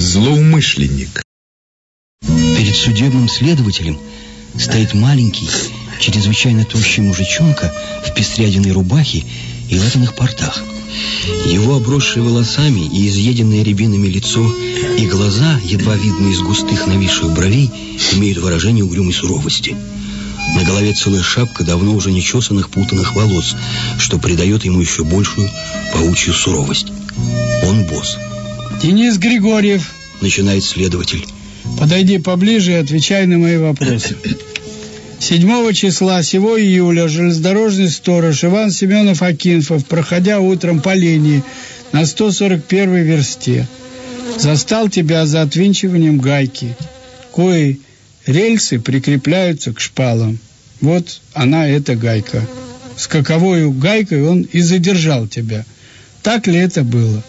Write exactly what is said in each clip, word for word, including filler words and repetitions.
Злоумышленник. Перед судебным следователем стоит маленький, чрезвычайно тощий мужичонка в пестрядиной рубахе и латаных портах. Его обросшие волосами и изъеденное рябинами лицо и глаза, едва видные из густых нависших бровей, имеют выражение угрюмой суровости. На голове целая шапка давно уже нечесанных путанных волос, что придает ему еще большую паучью суровость. Он босс. Денис Григорьев, начинает следователь. Подойди поближе и отвечай на мои вопросы. седьмого числа сего июля железнодорожный сторож Иван Семенов Акинфов, проходя утром по линии на сто сорок первой версте, застал тебя за отвинчиванием гайки, кои рельсы прикрепляются к шпалам. Вот она, эта гайка. С каковою гайкой он и задержал тебя. Так ли это было?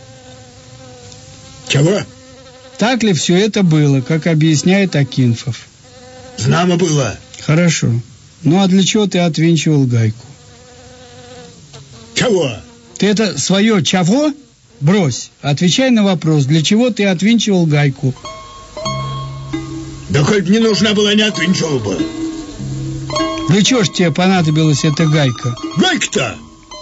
Чего? Так ли все это было, как объясняет Акинфов? Знамо было. Хорошо. Ну а для чего ты отвинчивал гайку? Чего? Ты это свое чего? Брось. Отвечай на вопрос, для чего ты отвинчивал гайку? Да хоть не нужна была, не отвинчивал бы. Для чего ж тебе понадобилась эта гайка? Гайка-то?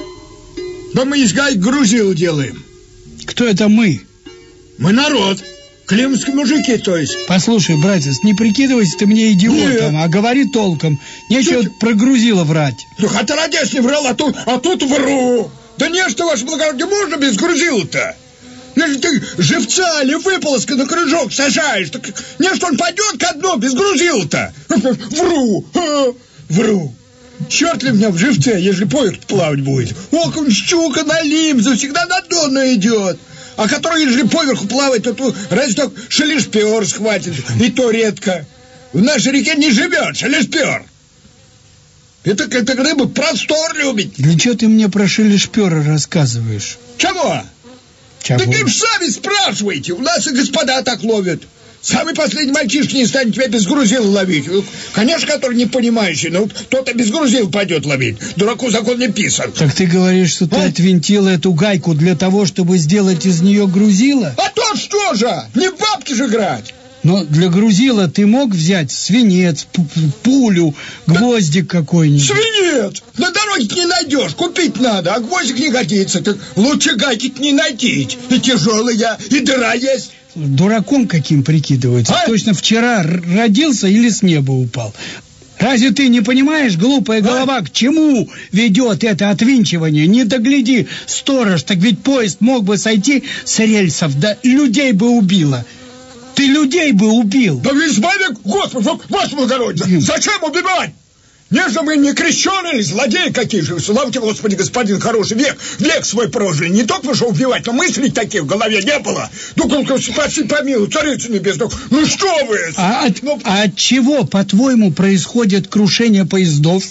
Да мы из гаек грузил делаем. Кто это мы? Мы народ. Климовские мужики, то есть. Послушай, братец, не прикидывайся ты мне идиотом, Нет. а говори толком. Нечего Чуть... про грузило врать. Ну, отродясь не врал, а тут, а тут вру. Да не, что, ваше благородие, можно без грузила-то? Если ты живца или выполоска на крыжок сажаешь, так не, что он пойдет ко дну без грузила-то? Вру, а, вру. Черт ли меня в живце, если поезд плавать будет? Окунь, щука на лимзу всегда на дно идет. А который, если поверху плавает, то, то разве так шелешпер схватит, и то редко. В нашей реке не живет шелешпер. Это, это рыба простор любит. Для чего ты мне про шелешпера рассказываешь? Чего? Чего? Так им сами спрашивайте, у нас и господа так ловят. Самый последний мальчишка не станет тебя без грузила ловить. Конечно, который не понимающий, но тот-то без грузил пойдет ловить. Дураку закон не писан. Так ты говоришь, что ты а? отвинтил эту гайку для того, чтобы сделать из нее грузило? А то что же? Не в бабки же играть. Но для грузила ты мог взять свинец, пулю, гвоздик какой-нибудь. Свинец! На дороге не найдешь, купить надо, а гвоздик не годится. Так лучше гайки не найти. И тяжелая, и дыра есть. Дураком каким прикидывается? А? Точно вчера родился или с неба упал? Разве ты не понимаешь, глупая голова, а? к чему ведет это отвинчивание? Не догляди, сторож, так ведь поезд мог бы сойти с рельсов, да людей бы убило. Ты людей бы убил. Да ведь смотри, Господи, ваше благородие, зачем убивать? Не же мы не крещеные, злодеи какие же. Славьте, Господи, господин хороший, век, век свой прожили. Не только что убивать, но мыслей таких в голове не было. Ну, спаси, помилуй, царица небесная. Ну, что вы? А от, ну... а от чего, по-твоему, происходит крушение поездов?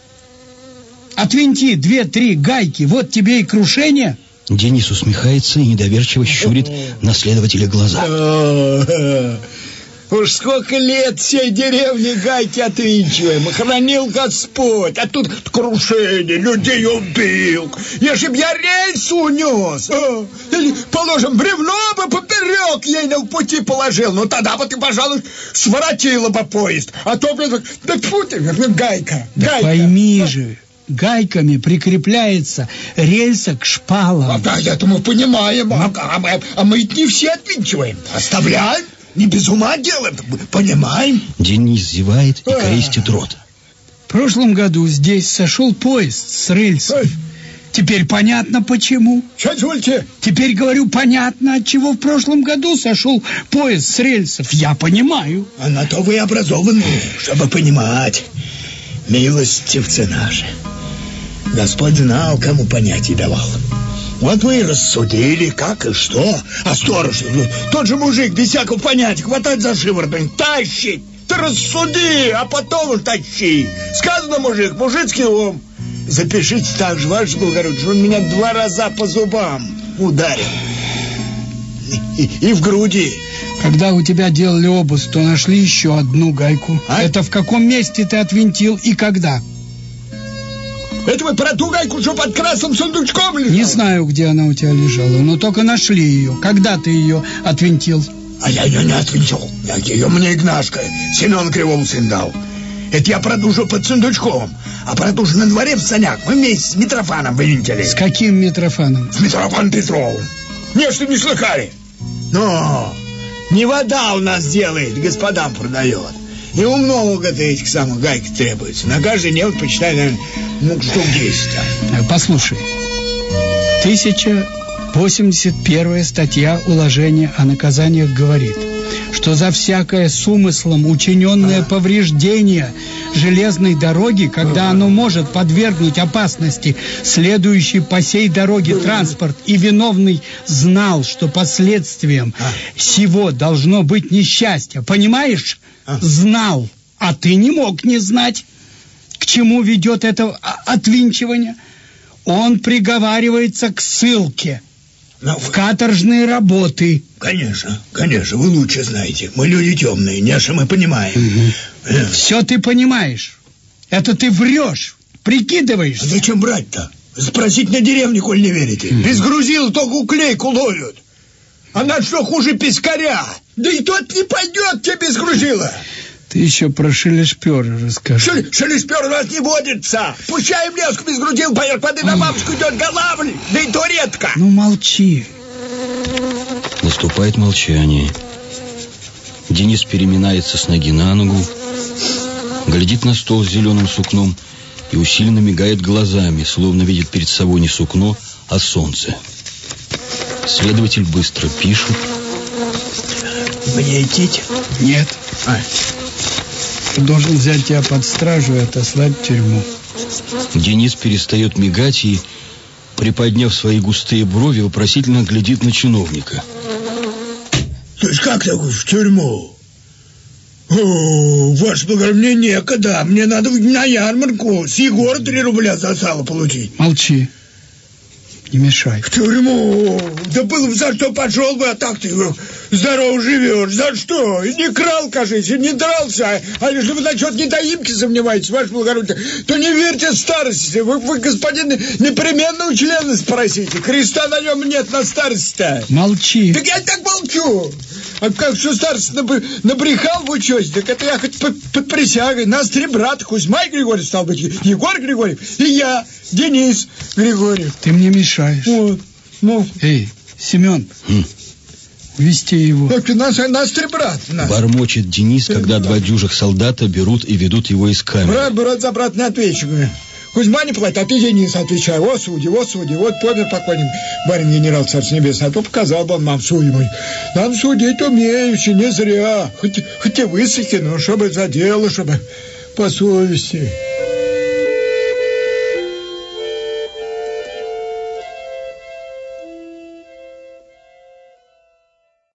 Отвинти две-три гайки, вот тебе и крушение. Денис усмехается и недоверчиво щурит на следователя глаза. Уж сколько лет всей деревни гайки отвинчиваем, хранил Господь, а тут крушение, людей убил. Если б я рельс унес, а, или, положим, бревно бы поперек ей на пути положил, ну тогда бы ты, пожалуй, своротила бы поезд. А то, блин, да тьфу ты, гайка, да гайка. Пойми а. же, гайками прикрепляется рельса к шпалам. А, да, это мы понимаем, а, а, мы, а мы не все отвинчиваем, оставляем. Не без ума делаем, понимаем? Денис зевает и крестит рот. В прошлом году здесь сошел поезд с рельсов. Ой. Теперь понятно почему. Позвольте. Теперь говорю понятно, от чего в прошлом году сошел поезд с рельсов. Я понимаю. А на то вы образованы, чтобы понимать. Милостивцы наши. Господь знал, кому понятие давал. Вот вы и рассудили, как и что. А сторож, тот же мужик, без всякого понятия, хватать за шиворот, тащить. Ты рассуди, а потом уж тащи. Сказано, мужик, мужицкий ум. Запишите так же, ваше благородие, что он меня два раза по зубам ударил. И, и, и в груди. Когда у тебя делали обыск, то нашли еще одну гайку. А? Это в каком месте ты отвинтил и когда? Это вы про ту гайку, что под красным сундучком лежала? Не знаю, где она у тебя лежала, но только нашли ее. Когда ты ее отвинтил? А я ее не отвинчил. Ее мне Игнашка, Семен Кривому сын дал. Это я продужу под сундучком. А продужу на дворе в санях мы вместе с Митрофаном вынтили. С каким Митрофаном? С Митрофаном Петровым. Не, что не слыхали. Но не вода у нас делает, господам продает. Ему много-то этих самых гайок требуется. На каждый день, вот, почитай, наверное, ну, штук десять. Послушай. тысяча восемьдесят первая статья уложения о наказаниях говорит, что за всякое с умыслом учиненное а. повреждение железной дороги, когда а. оно может подвергнуть опасности следующий по сей дороге транспорт, и виновный знал, что последствием а. сего должно быть несчастье, понимаешь? А. Знал, а ты не мог не знать, к чему ведет это отвинчивание. Он приговаривается к ссылке. Но в каторжные работы. Конечно, конечно, вы лучше знаете. Мы люди темные, Неша, мы понимаем. Угу. Все ты понимаешь. Это ты врешь, прикидываешься. А зачем брать-то? Спросить на деревне, коль не верите. Угу. Без грузил только уклейку ловят. Она что, хуже пескаря? Да и тот не пойдет тебе без грузила. Ты еще про шелешпера расскажи. Шель, шелешпер у нас не водится. Пущаем леску без грузил, поверх воды на бабушку идет голавль, да и то редко. Ну молчи. Наступает молчание. Денис переминается с ноги на ногу, глядит на стол с зеленым сукном и усиленно мигает глазами, словно видит перед собой не сукно, а солнце. Следователь быстро пишет. Мне идти? Нет. А. Должен взять тебя под стражу и отослать в тюрьму. Денис перестает мигать и, приподняв свои густые брови, вопросительно глядит на чиновника. То есть как так в тюрьму? О, ваше благородие, мне некогда. Мне надо на ярмарку с Егора три рубля за сало получить. Молчи. Не мешай. В тюрьму? Да был бы за что пошел бы, а так ты здорово живешь. За что? И не крал, кажется, и не дрался. А если вы насчет недоимки сомневаетесь, ваше благородие, то не верьте старости. Вы, вы господин, непременно у члена спросите. Креста на нем нет на старости-то. Молчи. Так я так молчу. А как что старость набрехал в учете, так это я хоть под, под присягой. Нас три брата, Кузьма и Григорий, стал быть, Егор Григорьев, и я, Денис Григорьев. Ты мне мешаешь. Вот, ну. Эй, Семен, хм. увести его. Так, нас, нас три брата. Нас. Бормочет Денис, когда два дюжих солдата берут и ведут его из камеры. Брат, брат, за брат не отвечу. Кузьма не платит, а ты, Денис, отвечай. Вот судьи, вот судьи, вот помер покойник барин генерал Царство Небесное, а то показал бы он нам судьи. Нам судить умеющий, не зря. Хоть, хоть и высохи, но чтобы за дело, чтобы по совести.